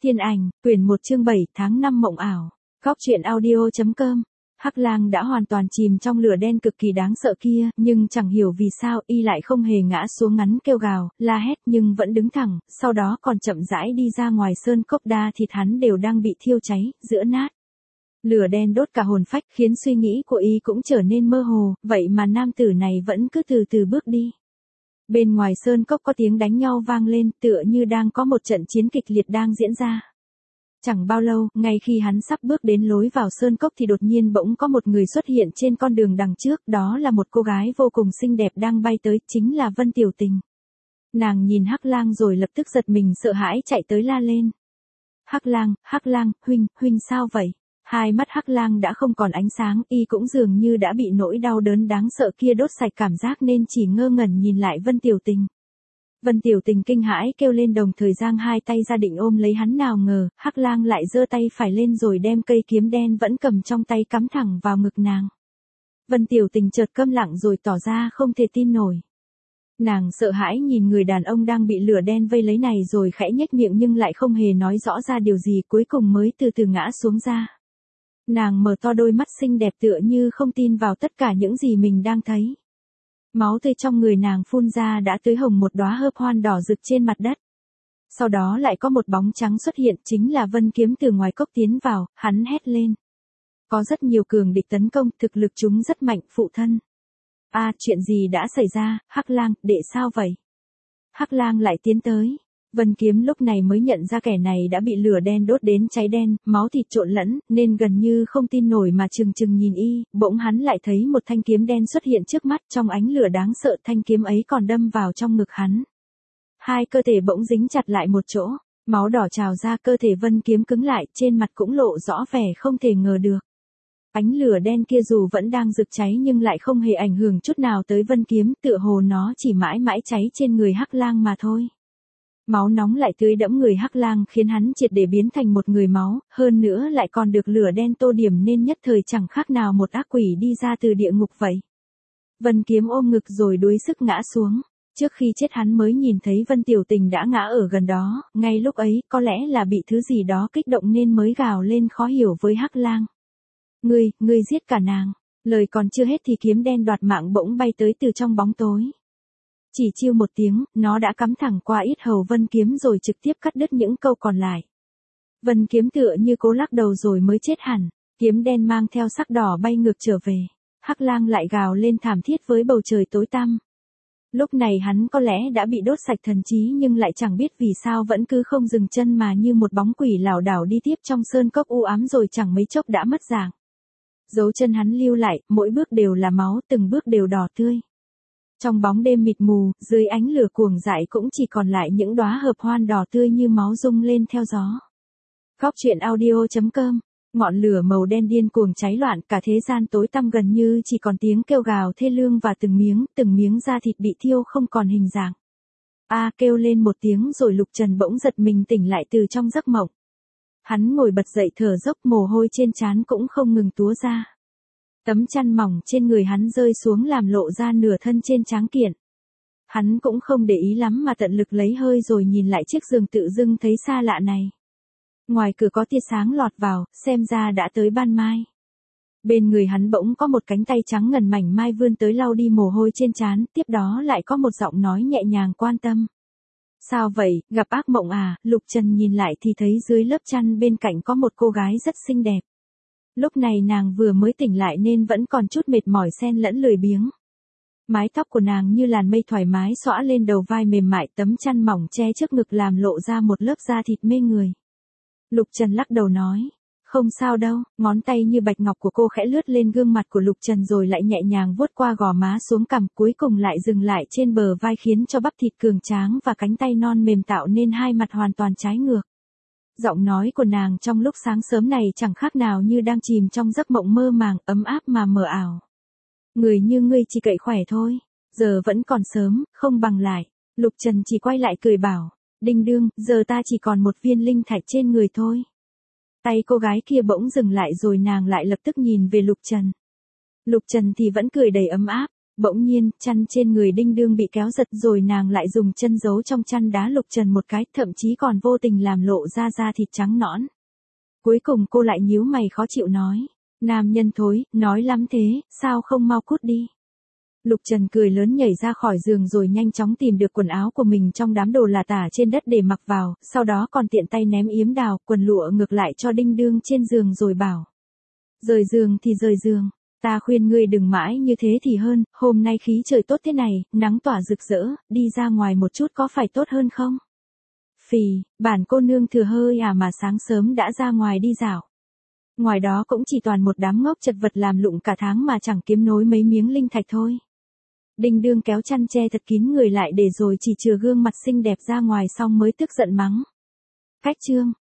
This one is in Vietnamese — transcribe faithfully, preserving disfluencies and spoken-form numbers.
Thiên ảnh, quyển một chương bảy tháng năm mộng ảo. Góc truyện audio chấm com. Hắc Lang đã hoàn toàn chìm trong lửa đen cực kỳ đáng sợ kia, nhưng chẳng hiểu vì sao y lại không hề ngã xuống ngắn kêu gào, la hét nhưng vẫn đứng thẳng, sau đó còn chậm rãi đi ra ngoài sơn cốc. Đa thịt hắn đều đang bị thiêu cháy, giữa nát. Lửa đen đốt cả hồn phách khiến suy nghĩ của y cũng trở nên mơ hồ, vậy mà nam tử này vẫn cứ từ từ bước đi. Bên ngoài sơn cốc có tiếng đánh nhau vang lên, tựa như đang có một trận chiến kịch liệt đang diễn ra. Chẳng bao lâu, ngay khi hắn sắp bước đến lối vào sơn cốc thì đột nhiên bỗng có một người xuất hiện trên con đường đằng trước, đó là một cô gái vô cùng xinh đẹp đang bay tới, chính là Vân Tiểu Tình. Nàng nhìn Hắc Lang rồi lập tức giật mình sợ hãi chạy tới la lên. Hắc Lang, Hắc Lang, huynh, huynh sao vậy? Hai mắt Hắc Lang đã không còn ánh sáng, y cũng dường như đã bị nỗi đau đớn đáng sợ kia đốt sạch cảm giác nên chỉ ngơ ngẩn nhìn lại Vân Tiểu Tình. Vân Tiểu Tình kinh hãi kêu lên, đồng thời giang hai tay ra định ôm lấy hắn, nào ngờ, Hắc Lang lại giơ tay phải lên rồi đem cây kiếm đen vẫn cầm trong tay cắm thẳng vào ngực nàng. Vân Tiểu Tình chợt câm lặng rồi tỏ ra không thể tin nổi. Nàng sợ hãi nhìn người đàn ông đang bị lửa đen vây lấy này rồi khẽ nhếch miệng nhưng lại không hề nói rõ ra điều gì, cuối cùng mới từ từ ngã xuống ra. Nàng mở to đôi mắt xinh đẹp tựa như không tin vào tất cả những gì mình đang thấy. Máu tươi trong người nàng phun ra đã tưới hồng một đóa hớp hoan đỏ rực trên mặt đất. Sau đó lại có một bóng trắng xuất hiện, chính là Vân Kiếm từ ngoài cốc tiến vào, hắn hét lên. Có rất nhiều cường địch tấn công, thực lực chúng rất mạnh, phụ thân. A, à, chuyện gì đã xảy ra, Hắc Lang, đệ sao vậy? Hắc Lang lại tiến tới. Vân Kiếm lúc này mới nhận ra kẻ này đã bị lửa đen đốt đến cháy đen, máu thịt trộn lẫn, nên gần như không tin nổi mà trừng trừng nhìn y, bỗng hắn lại thấy một thanh kiếm đen xuất hiện trước mắt, trong ánh lửa đáng sợ thanh kiếm ấy còn đâm vào trong ngực hắn. Hai cơ thể bỗng dính chặt lại một chỗ, máu đỏ trào ra, cơ thể Vân Kiếm cứng lại, trên mặt cũng lộ rõ vẻ không thể ngờ được. Ánh lửa đen kia dù vẫn đang rực cháy nhưng lại không hề ảnh hưởng chút nào tới Vân Kiếm, tựa hồ nó chỉ mãi mãi cháy trên người Hắc Lang mà thôi. Máu nóng lại tưới đẫm người Hắc Lang khiến hắn triệt để biến thành một người máu, hơn nữa lại còn được lửa đen tô điểm nên nhất thời chẳng khác nào một ác quỷ đi ra từ địa ngục vậy. Vân Kiếm ôm ngực rồi đuối sức ngã xuống. Trước khi chết hắn mới nhìn thấy Vân Tiểu Tình đã ngã ở gần đó, ngay lúc ấy có lẽ là bị thứ gì đó kích động nên mới gào lên khó hiểu với Hắc Lang. Ngươi, ngươi giết cả nàng. Lời còn chưa hết thì kiếm đen đoạt mạng bỗng bay tới từ trong bóng tối. Chỉ chiêu một tiếng, nó đã cắm thẳng qua yết hầu Vân Kiếm rồi trực tiếp cắt đứt những câu còn lại. Vân Kiếm tựa như cố lắc đầu rồi mới chết hẳn, kiếm đen mang theo sắc đỏ bay ngược trở về. Hắc Lang lại gào lên thảm thiết với bầu trời tối tăm. Lúc này hắn có lẽ đã bị đốt sạch thần trí nhưng lại chẳng biết vì sao vẫn cứ không dừng chân mà như một bóng quỷ lảo đảo đi tiếp trong sơn cốc u ám rồi chẳng mấy chốc đã mất dạng. Dấu chân hắn lưu lại, mỗi bước đều là máu, từng bước đều đỏ tươi. Trong bóng đêm mịt mù, dưới ánh lửa cuồng dại cũng chỉ còn lại những đóa hợp hoan đỏ tươi như máu rung lên theo gió. Góc truyện audio chấm com. Ngọn lửa màu đen điên cuồng cháy loạn, cả thế gian tối tăm gần như chỉ còn tiếng kêu gào thê lương và từng miếng, từng miếng da thịt bị thiêu không còn hình dạng. A à, kêu lên một tiếng rồi Lục Trần bỗng giật mình tỉnh lại từ trong giấc mộng. Hắn ngồi bật dậy thở dốc, mồ hôi trên trán cũng không ngừng túa ra. Tấm chăn mỏng trên người hắn rơi xuống làm lộ ra nửa thân trên tráng kiện. Hắn cũng không để ý lắm mà tận lực lấy hơi rồi nhìn lại chiếc giường tự dưng thấy xa lạ này. Ngoài cửa có tia sáng lọt vào, xem ra đã tới ban mai. Bên người hắn bỗng có một cánh tay trắng ngần mảnh mai vươn tới lau đi mồ hôi trên trán, tiếp đó lại có một giọng nói nhẹ nhàng quan tâm. Sao vậy, gặp ác mộng à? Lục Trần nhìn lại thì thấy dưới lớp chăn bên cạnh có một cô gái rất xinh đẹp. Lúc này nàng vừa mới tỉnh lại nên vẫn còn chút mệt mỏi xen lẫn lười biếng. Mái tóc của nàng như làn mây thoải mái xõa lên đầu vai mềm mại, tấm chăn mỏng che trước ngực làm lộ ra một lớp da thịt mê người. Lục Trần lắc đầu nói, không sao đâu, ngón tay như bạch ngọc của cô khẽ lướt lên gương mặt của Lục Trần rồi lại nhẹ nhàng vuốt qua gò má xuống cằm, cuối cùng lại dừng lại trên bờ vai khiến cho bắp thịt cường tráng và cánh tay non mềm tạo nên hai mặt hoàn toàn trái ngược. Giọng nói của nàng trong lúc sáng sớm này chẳng khác nào như đang chìm trong giấc mộng mơ màng, ấm áp mà mờ ảo. Người như ngươi chỉ cậy khỏe thôi, giờ vẫn còn sớm, không bằng lại. Lục Trần chỉ quay lại cười bảo, đinh đương, giờ ta chỉ còn một viên linh thạch trên người thôi. Tay cô gái kia bỗng dừng lại rồi nàng lại lập tức nhìn về Lục Trần. Lục Trần thì vẫn cười đầy ấm áp, Bỗng nhiên, chăn trên người Đinh Đương bị kéo giật rồi nàng lại dùng chân giấu trong chăn đá Lục Trần một cái, thậm chí còn vô tình làm lộ ra da thịt trắng nõn. Cuối cùng cô lại nhíu mày khó chịu nói, nam nhân thối, nói lắm thế, sao không mau cút đi. Lục Trần cười lớn nhảy ra khỏi giường rồi nhanh chóng tìm được quần áo của mình trong đám đồ là tả trên đất để mặc vào, sau đó còn tiện tay ném yếm đào, quần lụa ngược lại cho Đinh Đương trên giường rồi bảo. Rời giường thì rời giường, ta khuyên ngươi đừng mãi như thế thì hơn, hôm nay khí trời tốt thế này, nắng tỏa rực rỡ, đi ra ngoài một chút có phải tốt hơn không? Phì, bản cô nương thừa hơi à mà sáng sớm đã ra ngoài đi dạo. Ngoài đó cũng chỉ toàn một đám ngốc chật vật làm lụng cả tháng mà chẳng kiếm nối mấy miếng linh thạch thôi. Đinh Đương kéo chăn che thật kín người lại để rồi chỉ chừa gương mặt xinh đẹp ra ngoài xong mới tức giận mắng. Cách chương